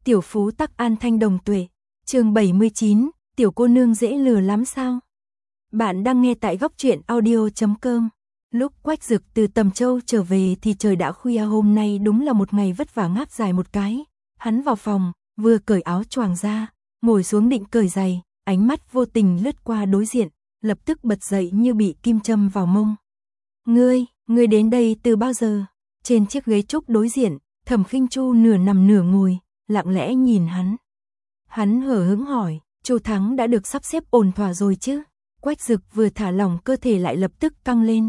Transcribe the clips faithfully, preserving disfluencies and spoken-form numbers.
Tiểu phú tắc an thanh đồng tuệ. Chương bảy mươi chín, tiểu cô nương dễ lừa lắm sao? Bạn đang nghe tại góc truyện audio chấm com. Lúc Quách Dực từ Tầm Châu trở về thì trời đã khuya, hôm nay đúng là một ngày vất vả ngáp dài một cái. Hắn vào phòng, vừa cởi áo choàng ra, ngồi xuống định cởi giày, ánh mắt vô tình lướt qua đối diện, lập tức bật dậy như bị kim châm vào mông. Ngươi, ngươi đến đây từ bao giờ? Trên chiếc ghế trúc đối diện, Thẩm Khinh Chu nửa nằm nửa ngồi, lặng lẽ nhìn hắn. Hắn hờ hững hỏi, Chu Thắng đã được sắp xếp ổn thỏa rồi chứ? Quách Dực vừa thả lỏng cơ thể lại lập tức căng lên.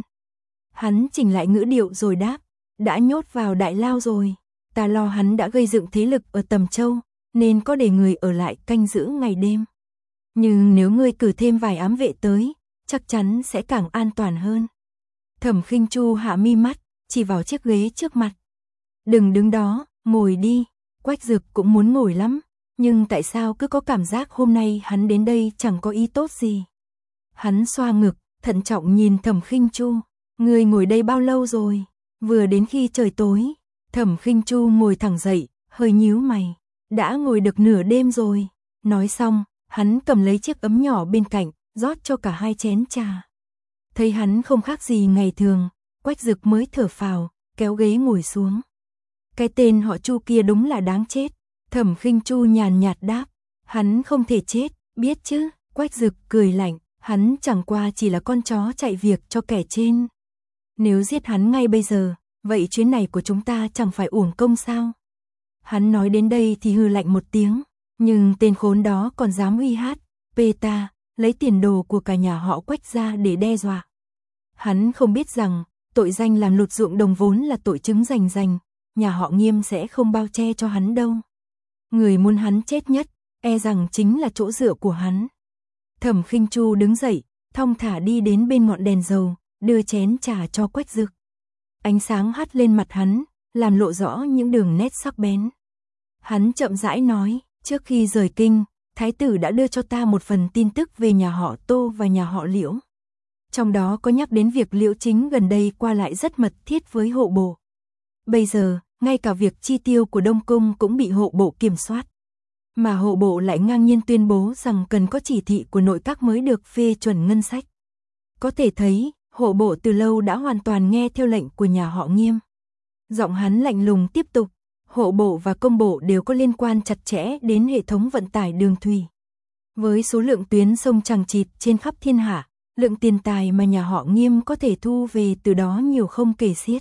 Hắn chỉnh lại ngữ điệu rồi đáp, đã nhốt vào đại lao rồi. Ta lo hắn đã gây dựng thế lực ở Tầm Châu, nên có để người ở lại canh giữ ngày đêm. Nhưng nếu ngươi cử thêm vài ám vệ tới, chắc chắn sẽ càng an toàn hơn. Thẩm Khinh Chu hạ mi mắt, chỉ vào chiếc ghế trước mặt. Đừng đứng đó, ngồi đi. Quách Dực cũng muốn ngồi lắm, nhưng tại sao cứ có cảm giác hôm nay hắn đến đây chẳng có ý tốt gì. Hắn xoa ngực, thận trọng nhìn Thẩm Khinh Chu. Ngươi ngồi đây bao lâu rồi? Vừa đến khi trời tối. Thẩm Khinh Chu ngồi thẳng dậy, hơi nhíu mày. Đã ngồi được nửa đêm rồi. Nói xong, hắn cầm lấy chiếc ấm nhỏ bên cạnh, rót cho cả hai chén trà. Thấy hắn không khác gì ngày thường, Quách Dực mới thở phào, kéo ghế ngồi xuống. Cái tên họ Chu kia đúng là đáng chết. Thẩm Khinh Chu nhàn nhạt đáp, hắn không thể chết, biết chứ? Quách Dực cười lạnh, hắn chẳng qua chỉ là con chó chạy việc cho kẻ trên. Nếu giết hắn ngay bây giờ, vậy chuyến này của chúng ta chẳng phải uổng công sao? Hắn nói đến đây thì hừ lạnh một tiếng, nhưng tên khốn đó còn dám uy hát, pê ta, lấy tiền đồ của cả nhà họ Quách ra để đe dọa. Hắn không biết rằng, tội danh làm lụt ruộng đồng vốn là tội chứng rành rành, nhà họ Nghiêm sẽ không bao che cho hắn đâu. Người muốn hắn chết nhất, e rằng chính là chỗ dựa của hắn. Thẩm Khinh Chu đứng dậy, thong thả đi đến bên ngọn đèn dầu, đưa chén trà cho Quách Dực. Ánh sáng hắt lên mặt hắn, làm lộ rõ những đường nét sắc bén. Hắn chậm rãi nói, trước khi rời kinh, Thái tử đã đưa cho ta một phần tin tức về nhà họ Tô và nhà họ Liễu. Trong đó có nhắc đến việc Liễu Chính gần đây qua lại rất mật thiết với hộ bộ. Bây giờ, ngay cả việc chi tiêu của Đông Cung cũng bị hộ bộ kiểm soát. Mà hộ bộ lại ngang nhiên tuyên bố rằng cần có chỉ thị của nội các mới được phê chuẩn ngân sách. Có thể thấy, hộ bộ từ lâu đã hoàn toàn nghe theo lệnh của nhà họ Nghiêm. Giọng hắn lạnh lùng tiếp tục, hộ bộ và công bộ đều có liên quan chặt chẽ đến hệ thống vận tải đường thủy. Với số lượng tuyến sông chằng chịt trên khắp thiên hạ, lượng tiền tài mà nhà họ Nghiêm có thể thu về từ đó nhiều không kể xiết.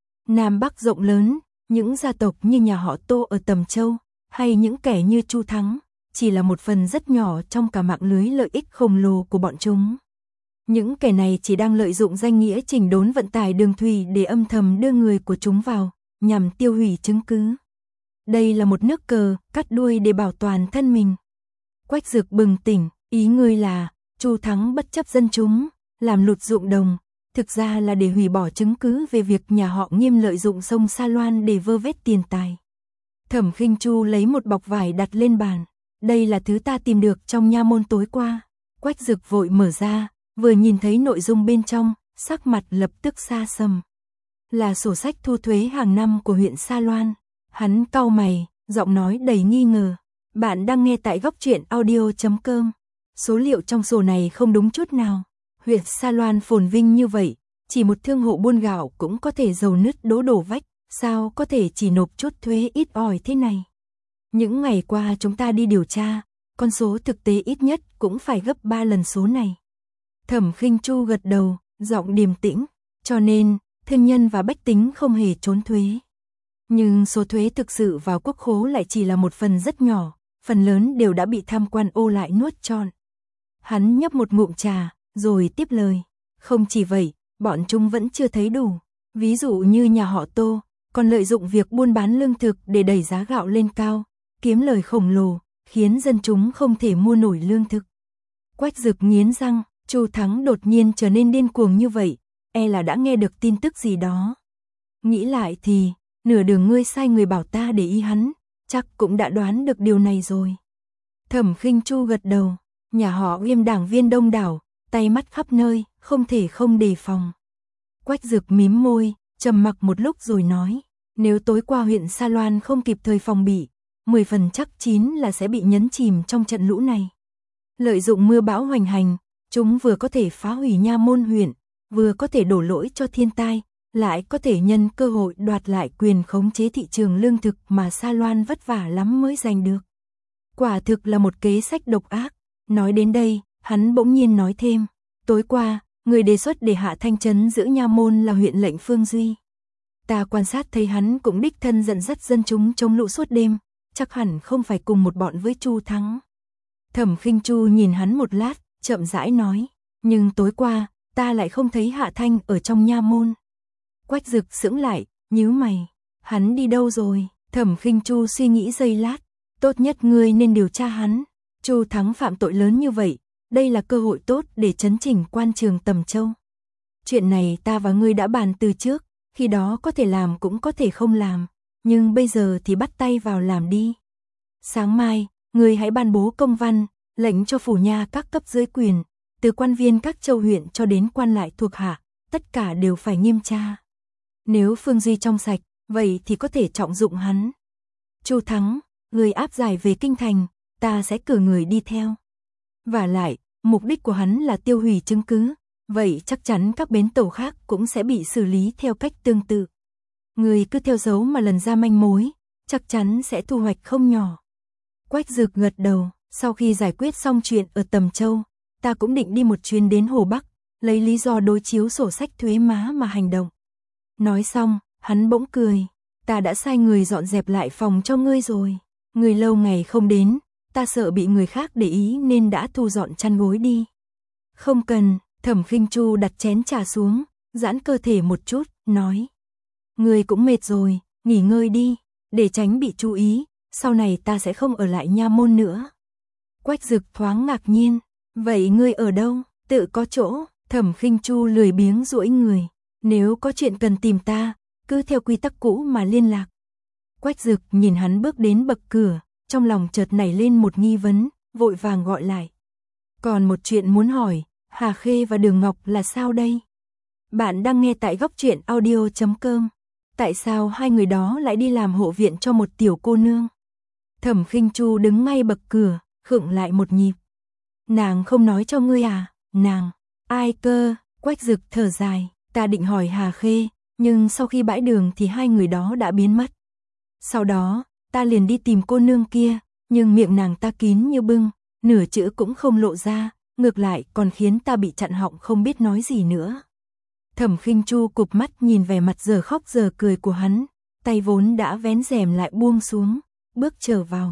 Nam Bắc rộng lớn, những gia tộc như nhà họ Tô ở Tầm Châu, hay những kẻ như Chu Thắng, chỉ là một phần rất nhỏ trong cả mạng lưới lợi ích khổng lồ của bọn chúng. Những kẻ này chỉ đang lợi dụng danh nghĩa chỉnh đốn vận tải đường thủy để âm thầm đưa người của chúng vào, nhằm tiêu hủy chứng cứ. Đây là một nước cờ, cắt đuôi để bảo toàn thân mình. Quách Dực bừng tỉnh, ý ngươi là, Chu Thắng bất chấp dân chúng, làm lụt ruộng đồng, thực ra là để hủy bỏ chứng cứ về việc nhà họ Nghiêm lợi dụng sông Sa Loan để vơ vét tiền tài. Thẩm Khinh Chu lấy một bọc vải đặt lên bàn. Đây là thứ ta tìm được trong nha môn tối qua. Quách Dực vội mở ra, vừa nhìn thấy nội dung bên trong, sắc mặt lập tức xa sầm. Là sổ sách thu thuế hàng năm của huyện Sa Loan. Hắn cau mày, giọng nói đầy nghi ngờ. Bạn đang nghe tại góc truyện audio chấm com. Số liệu trong sổ này không đúng chút nào. Huyện Sa Loan phồn vinh như vậy, chỉ một thương hộ buôn gạo cũng có thể giàu nứt đố đổ vách, sao có thể chỉ nộp chút thuế ít ỏi thế này. Những ngày qua chúng ta đi điều tra, con số thực tế ít nhất cũng phải gấp ba lần số này. Thẩm Khinh Chu gật đầu, giọng điềm tĩnh, cho nên, thương nhân và bách tính không hề trốn thuế. Nhưng số thuế thực sự vào quốc khố lại chỉ là một phần rất nhỏ, phần lớn đều đã bị tham quan ô lại nuốt trọn. Hắn nhấp một ngụm trà, rồi tiếp lời. Không chỉ vậy, bọn chúng vẫn chưa thấy đủ. Ví dụ như nhà họ Tô, còn lợi dụng việc buôn bán lương thực để đẩy giá gạo lên cao, kiếm lời khổng lồ, khiến dân chúng không thể mua nổi lương thực. Quách Dực nghiến răng, Chu Thắng đột nhiên trở nên điên cuồng như vậy, e là đã nghe được tin tức gì đó. Nghĩ lại thì, nửa đường ngươi sai người bảo ta để ý hắn, chắc cũng đã đoán được điều này rồi. Thẩm Khinh Chu gật đầu, nhà họ Nghiêm đảng viên đông đảo, tay mắt khắp nơi, không thể không đề phòng. Quách Dực mím môi, trầm mặc một lúc rồi nói, nếu tối qua huyện Sa Loan không kịp thời phòng bị, mười phần chắc chín là sẽ bị nhấn chìm trong trận lũ này. Lợi dụng mưa bão hoành hành, chúng vừa có thể phá hủy nha môn huyện, vừa có thể đổ lỗi cho thiên tai, lại có thể nhân cơ hội đoạt lại quyền khống chế thị trường lương thực mà Sa Loan vất vả lắm mới giành được. Quả thực là một kế sách độc ác. Nói đến đây, hắn bỗng nhiên nói thêm, tối qua, người đề xuất để hạ thanh trấn giữ nha môn là huyện lệnh Phương Duy. Ta quan sát thấy hắn cũng đích thân dẫn dắt dân chúng chống lũ suốt đêm, chắc hẳn không phải cùng một bọn với Chu Thắng. Thẩm Khinh Chu nhìn hắn một lát, chậm rãi nói, nhưng tối qua, ta lại không thấy Hạ Thanh ở trong nha môn. Quách Dực sững lại, nhíu mày, hắn đi đâu rồi? Thẩm Khinh Chu suy nghĩ giây lát, tốt nhất ngươi nên điều tra hắn. Chu Thắng phạm tội lớn như vậy, đây là cơ hội tốt để chấn chỉnh quan trường Tầm Châu. Chuyện này ta và ngươi đã bàn từ trước, khi đó có thể làm cũng có thể không làm, nhưng bây giờ thì bắt tay vào làm đi. Sáng mai, ngươi hãy ban bố công văn, lệnh cho phủ nha các cấp dưới quyền, từ quan viên các châu huyện cho đến quan lại thuộc hạ, tất cả đều phải nghiêm tra. Nếu Phương Duy trong sạch, vậy thì có thể trọng dụng hắn. Chu Thắng, người áp giải về kinh thành, ta sẽ cử người đi theo. Và lại, mục đích của hắn là tiêu hủy chứng cứ, vậy chắc chắn các bến tàu khác cũng sẽ bị xử lý theo cách tương tự. Người cứ theo dấu mà lần ra manh mối, chắc chắn sẽ thu hoạch không nhỏ. Quách Dực gật đầu, sau khi giải quyết xong chuyện ở Tầm Châu, ta cũng định đi một chuyến đến Hồ Bắc, lấy lý do đối chiếu sổ sách thuế má mà hành động. Nói xong, hắn bỗng cười, ta đã sai người dọn dẹp lại phòng cho ngươi rồi. Người lâu ngày không đến, ta sợ bị người khác để ý nên đã thu dọn chăn gối đi. Không cần, Thẩm Khinh Chu đặt chén trà xuống, giãn cơ thể một chút, nói. Ngươi cũng mệt rồi, nghỉ ngơi đi, để tránh bị chú ý, sau này ta sẽ không ở lại nha môn nữa. Quách Dực thoáng ngạc nhiên, vậy ngươi ở đâu? Tự có chỗ. Thẩm Khinh Chu lười biếng duỗi người, nếu có chuyện cần tìm ta, cứ theo quy tắc cũ mà liên lạc. Quách Dực nhìn hắn bước đến bậc cửa, trong lòng chợt nảy lên một nghi vấn, vội vàng gọi lại. Còn một chuyện muốn hỏi, Hà Khê và Đường Ngọc là sao đây? Bạn đang nghe tại góc truyện audio chấm com. Tại sao hai người đó lại đi làm hộ viện cho một tiểu cô nương? Thẩm Khinh Chu đứng ngay bậc cửa, khựng lại một nhịp. Nàng không nói cho ngươi à? Nàng, ai cơ? Quách Dực thở dài, ta định hỏi Hà Khê, nhưng sau khi bãi đường thì hai người đó đã biến mất. Sau đó, ta liền đi tìm cô nương kia, nhưng miệng nàng ta kín như bưng, nửa chữ cũng không lộ ra, ngược lại còn khiến ta bị chặn họng không biết nói gì nữa. Thẩm Khinh Chu cụp mắt nhìn vẻ mặt giờ khóc giờ cười của hắn, tay vốn đã vén rèm lại buông xuống, bước trở vào.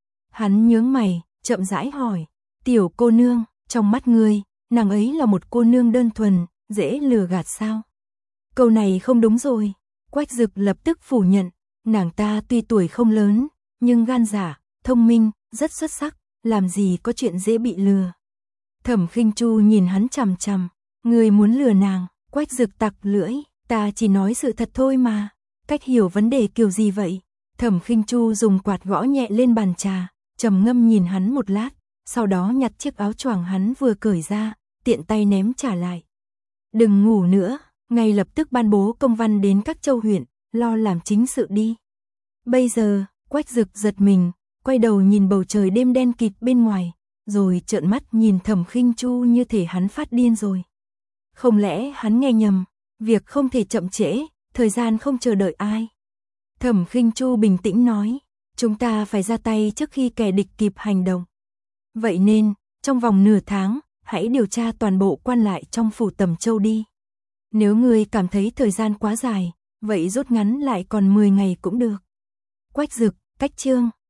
Hắn nhướng mày, chậm rãi hỏi, tiểu cô nương, trong mắt ngươi, nàng ấy là một cô nương đơn thuần, dễ lừa gạt sao? Câu này không đúng rồi. Quách Dực lập tức phủ nhận, nàng ta tuy tuổi không lớn, nhưng gan dạ, thông minh, rất xuất sắc, làm gì có chuyện dễ bị lừa. Thẩm Khinh Chu nhìn hắn chằm chằm, ngươi muốn lừa nàng? Quách Dực tặc lưỡi, ta chỉ nói sự thật thôi mà. Cách hiểu vấn đề kiểu gì vậy? Thẩm Khinh Chu dùng quạt gõ nhẹ lên bàn trà, trầm ngâm nhìn hắn một lát, sau đó nhặt chiếc áo choàng hắn vừa cởi ra, tiện tay ném trả lại. Đừng ngủ nữa, ngay lập tức ban bố công văn đến các châu huyện, lo làm chính sự đi. Bây giờ, Quách Dực giật mình, quay đầu nhìn bầu trời đêm đen kịt bên ngoài, rồi trợn mắt nhìn Thẩm Khinh Chu như thể hắn phát điên rồi. Không lẽ hắn nghe nhầm, việc không thể chậm trễ, thời gian không chờ đợi ai. Thẩm Khinh Chu bình tĩnh nói, chúng ta phải ra tay trước khi kẻ địch kịp hành động. Vậy nên, trong vòng nửa tháng, hãy điều tra toàn bộ quan lại trong phủ Tầm Châu đi. Nếu ngươi cảm thấy thời gian quá dài, vậy rút ngắn lại còn mười ngày cũng được. Quách Dực, cách chương.